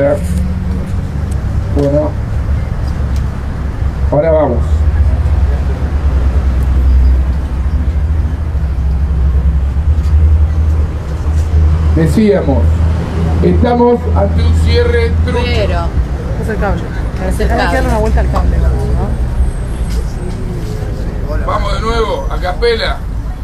esperar. Bueno, ahora vamos. Decíamos, estamos ante un cierre trucho. Pero Es el cable. Es el Hay que cable. darle una vuelta al cable, ¿no? Vamos de nuevo, a capela.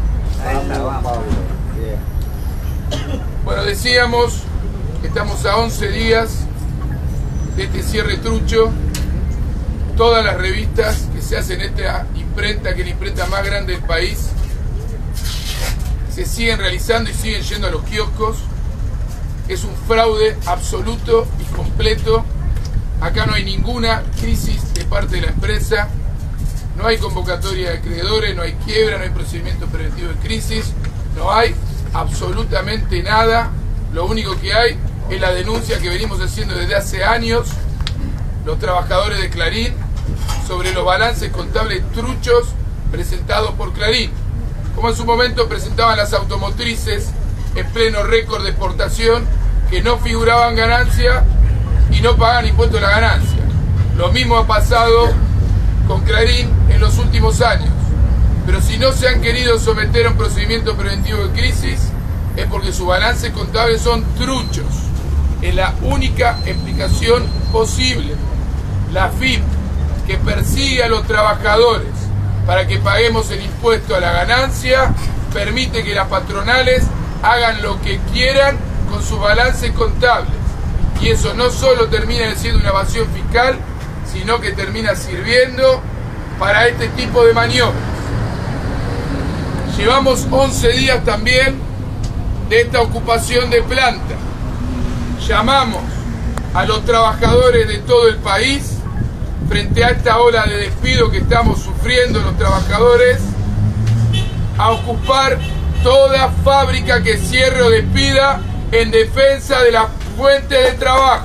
Bueno, decíamos que estamos a 11 días de este cierre trucho. Todas las revistas que se hacen en esta imprenta, que es la imprenta más grande del país, se siguen realizando y siguen yendo a los kioscos. Es un fraude absoluto y completo. Acá no hay ninguna crisis de parte de la empresa, no hay convocatoria de acreedores, no hay quiebra, no hay procedimiento preventivo de crisis, no hay absolutamente nada. Lo único que hay es la denuncia que venimos haciendo desde hace años los trabajadores de Clarín sobre los balances contables truchos presentados por Clarín. Como en su momento presentaban las automotrices en pleno récord de exportación, que no figuraban ganancia y no pagan impuesto a la ganancia. Lo mismo ha pasado con Clarín en los últimos años. Pero si no se han querido someter a un procedimiento preventivo de crisis, es porque sus balances contables son truchos. Es la única explicación posible. La AFIP, que persigue a los trabajadores para que paguemos el impuesto a la ganancia, permite que las patronales hagan lo que quieran con sus balances contables. Y eso no solo termina siendo una evasión fiscal, sino que termina sirviendo para este tipo de maniobras. Llevamos 11 días también de esta ocupación de planta. Llamamos a los trabajadores de todo el país frente a esta ola de despido que estamos sufriendo los trabajadores a ocupar toda fábrica que cierre o despida en defensa de la fuente de trabajo.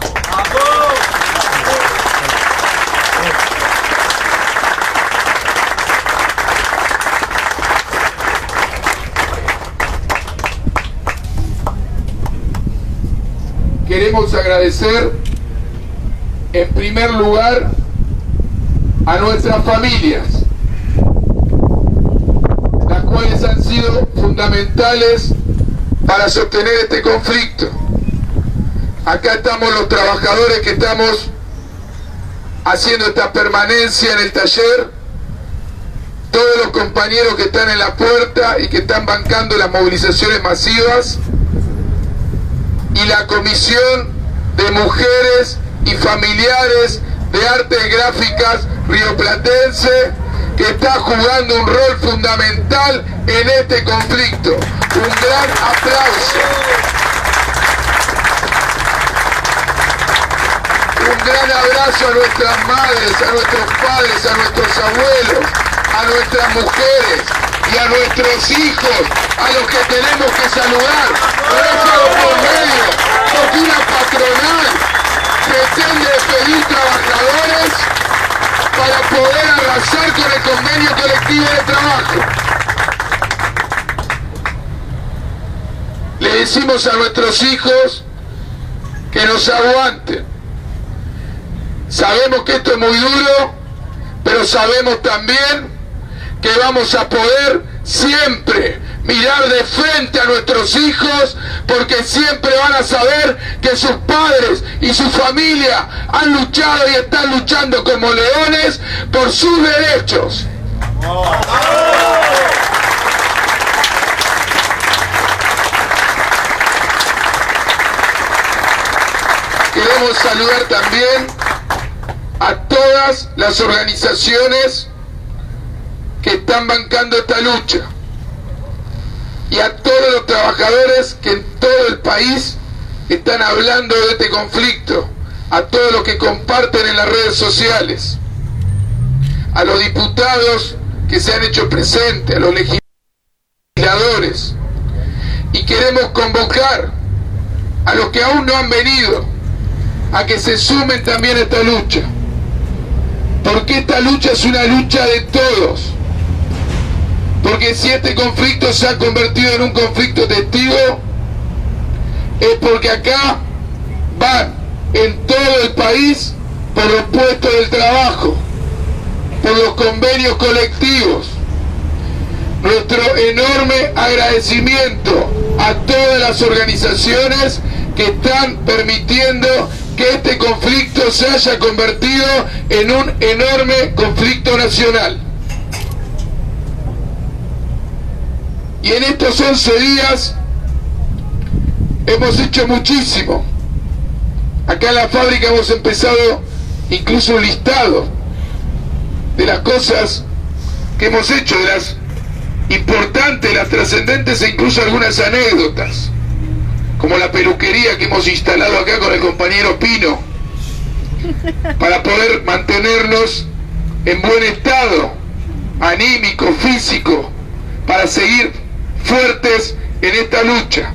Queremos agradecer en primer lugar a nuestras familias, las cuales han sido fundamentales para sostener este conflicto. Acá estamos los trabajadores que estamos haciendo esta permanencia en el taller, todos los compañeros que están en la puerta y que están bancando las movilizaciones masivas, y la Comisión de Mujeres y Familiares de Artes Gráficas Rioplatense, que está jugando un rol fundamental en este conflicto. Un gran aplauso. Un gran abrazo a nuestras madres, a nuestros padres, a nuestros abuelos, a nuestras mujeres y a nuestros hijos, a los que tenemos que saludar. Réfrago por medio, porque una patronal pretende despedir trabajadores para poder arrasar con el convenio colectivo de trabajo. Le decimos a nuestros hijos que nos aguanten. Sabemos que esto es muy duro, pero sabemos también que vamos a poder siempre mirar de frente a nuestros hijos, porque siempre van a saber que sus padres y su familia han luchado y están luchando como leones por sus derechos. Queremos saludar también a todas las organizaciones que están bancando esta lucha y a todos los trabajadores que en todo el país están hablando de este conflicto, a todos los que comparten en las redes sociales, a los diputados que se han hecho presentes, a los legisladores, y queremos convocar a los que aún no han venido a que se sumen también a esta lucha, porque esta lucha es una lucha de todos. Porque si este conflicto se ha convertido en un conflicto testigo, es porque acá van en todo el país por los puestos del trabajo, por los convenios colectivos. Nuestro enorme agradecimiento a todas las organizaciones que están permitiendo que este conflicto se haya convertido en un enorme conflicto nacional. Y en estos 11 días hemos hecho muchísimo. Acá en la fábrica hemos empezado incluso un listado de las cosas que hemos hecho, de las importantes, las trascendentes e incluso algunas anécdotas, como la peluquería que hemos instalado acá con el compañero Pino, para poder mantenernos en buen estado anímico, físico, para seguir fuertes en esta lucha.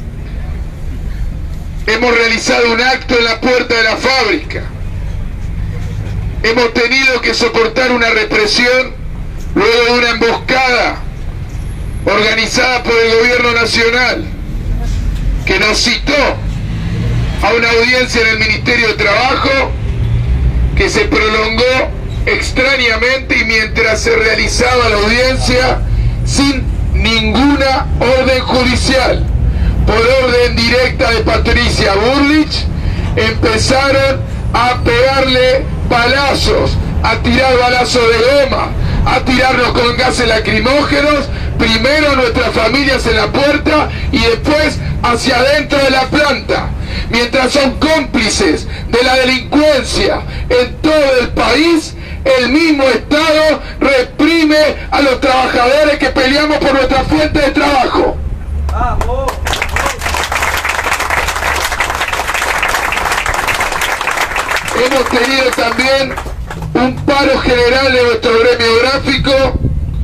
Hemos realizado un acto en la puerta de la fábrica. Hemos tenido que soportar una represión luego de una emboscada organizada por el gobierno nacional, que nos citó a una audiencia en el Ministerio de Trabajo, que se prolongó extrañamente y mientras se realizaba la audiencia sin ninguna orden judicial, por orden directa de Patricia Bullrich, empezaron a pegarle balazos, a tirar balazos de goma, a tirarnos con gases lacrimógenos, primero nuestras familias en la puerta y después hacia adentro de la planta, mientras son cómplices de la delincuencia en todo el país. El mismo Estado reprime a los trabajadores que peleamos por nuestra fuente de trabajo. ¡Vamos! Hemos tenido también un paro general de nuestro gremio gráfico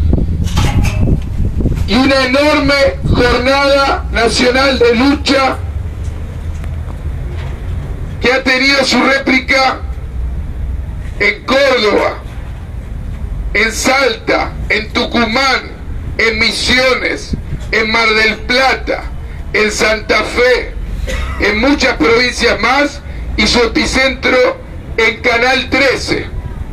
y una enorme jornada nacional de lucha que ha tenido su réplica en Córdoba, en Salta, en Tucumán, en Misiones, en Mar del Plata, en Santa Fe, en muchas provincias más, y su epicentro en Canal 13.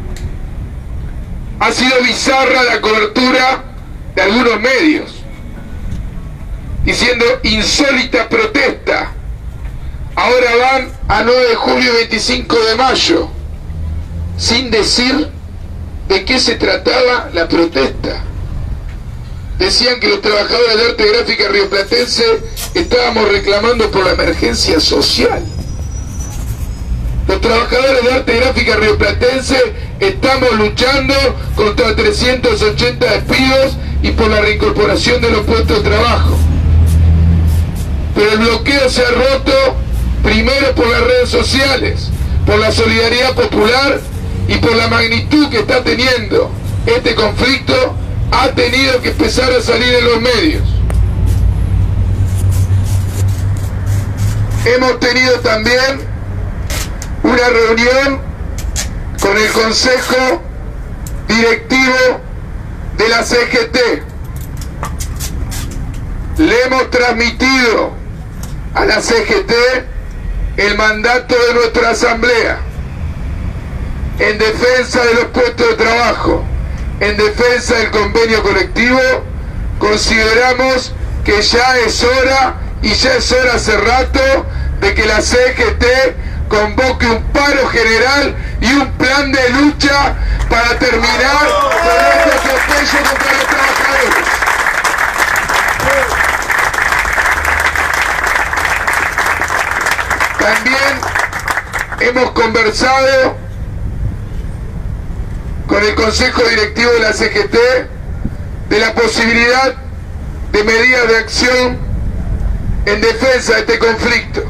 Ha sido bizarra la cobertura de algunos medios, diciendo insólita protesta. Ahora van a 9 de julio y 25 de mayo, sin decir de qué se trataba la protesta. Decían que los trabajadores de arte gráfica rioplatense estábamos reclamando por la emergencia social. Los trabajadores de arte gráfica rioplatense estamos luchando contra 380 despidos y por la reincorporación de los puestos de trabajo. Pero el bloqueo se ha roto primero por las redes sociales, por la solidaridad popular y por la magnitud que está teniendo este conflicto. Ha tenido que empezar a salir en los medios. Hemos tenido también una reunión con el Consejo Directivo de la CGT. Le hemos transmitido a la CGT el mandato de nuestra asamblea en defensa de los puestos de trabajo, en defensa del convenio colectivo. Consideramos que ya es hora, y ya es hora hace rato, de que la CGT convoque un paro general y un plan de lucha para terminar con este atropello contra los trabajadores. También hemos conversado con el Consejo Directivo de la CGT de la posibilidad de medidas de acción en defensa de este conflicto.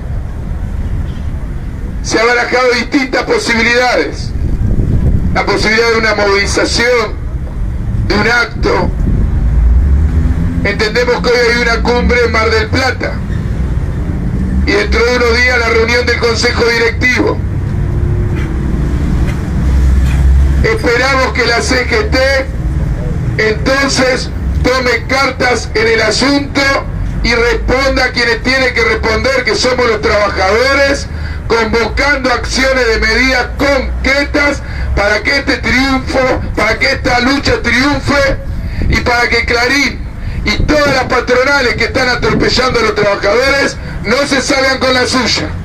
Se han barajado distintas posibilidades. La posibilidad de una movilización, de un acto. Entendemos que hoy hay una cumbre en Mar del Plata y dentro de unos días la reunión del Consejo Directivo. Esperamos que la CGT entonces tome cartas en el asunto y responda a quienes tienen que responder, que somos los trabajadores, convocando acciones de medidas concretas para que este triunfo, para que esta lucha triunfe y para que Clarín y todas las patronales que están atropellando a los trabajadores no se salgan con la suya.